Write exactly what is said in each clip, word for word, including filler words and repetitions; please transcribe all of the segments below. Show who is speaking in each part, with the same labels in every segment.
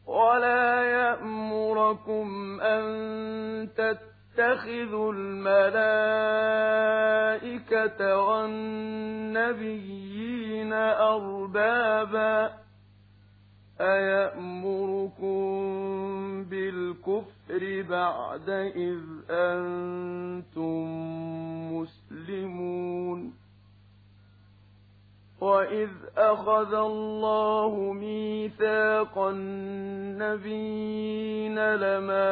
Speaker 1: ولا يأمركم أن تتخذوا الملائكة والنبيين أربابا أيأمركم بالكفر بعد إذ أنتم مسلمون وإذ أخذ الله ميثاق النبيين لما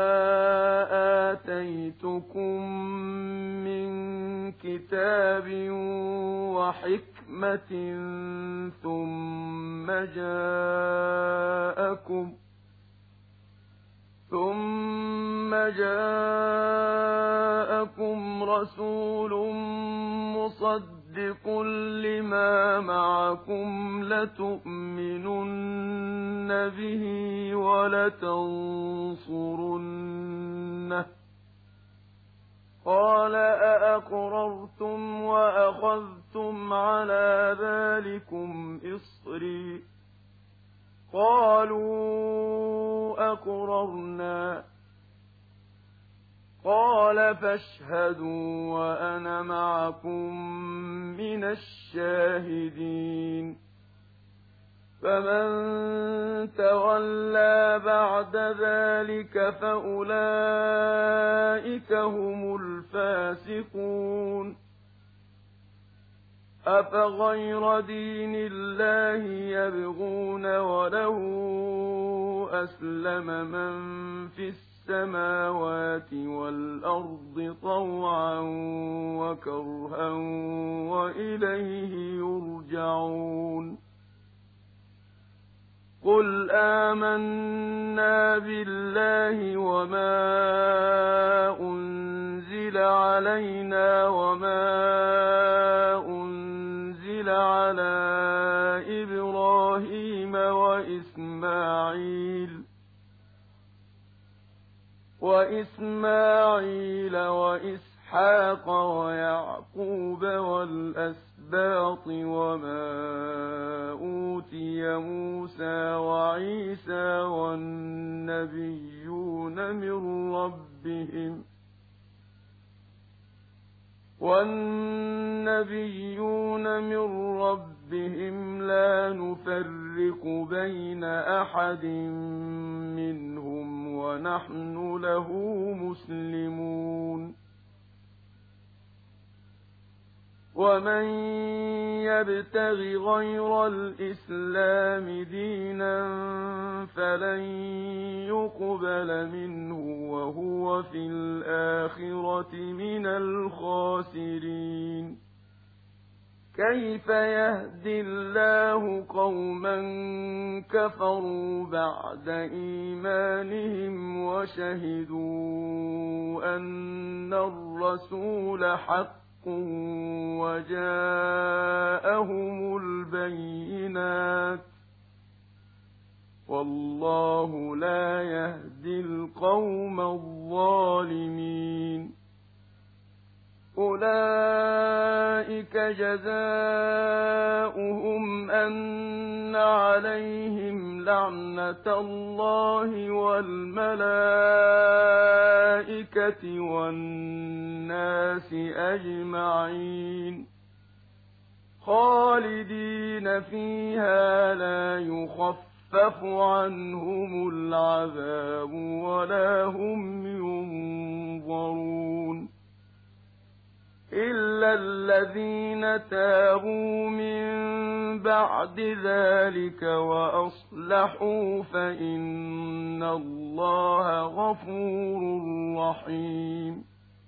Speaker 1: آتيتكم من كتاب وحكمة ثم جاءكم ثم جاءكم رسول مصدق مصدق لما معكم لتؤمنن به ولتنصرنه قال أأقررتم وأخذتم على ذلكم إصري قالوا أقررنا قال فاشهدوا وأنا معكم من الشاهدين فمن تولى بعد ذلك فأولئك هم الفاسقون أفغير دين الله يبغون وله أسلم من في السماء السماوات والأرض طوعا وكرها وإليه يرجعون قل آمنا بالله وما أنزل علينا وما أنزل على إبراهيم وإسماعيل وإسماعيل وإسحاق ويعقوب والأسباط وما أوتي موسى وعيسى والنبيون من ربهم والنبيون من ربهم لا نفرق بين أحد منهم ونحن له مسلمون ومن يبتغ غير الإسلام دينا فلن يقبل منه وهو في الآخرة من الخاسرين كيف يهدي الله قوما كفروا بعد إيمانهم وشهدوا أن الرسول حق وجاءهم البينات والله لا يهدي القوم الظالمين أولئك جزاؤهم أن عليهم لعنة الله والملائكة والناس أجمعين خالدين فيها لا يخفف عنهم العذاب ولا هم ينظرون إلا الذين تابوا من بعد ذلك وأصلحوا فإن الله غفور رحيم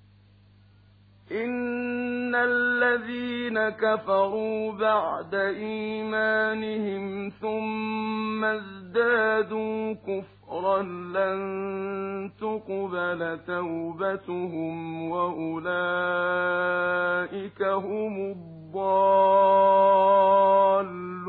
Speaker 1: إن الذين كفروا بعد إيمانهم ثم ازدادوا كفرا لن تقبل توبتهم وأولئك هم الضالون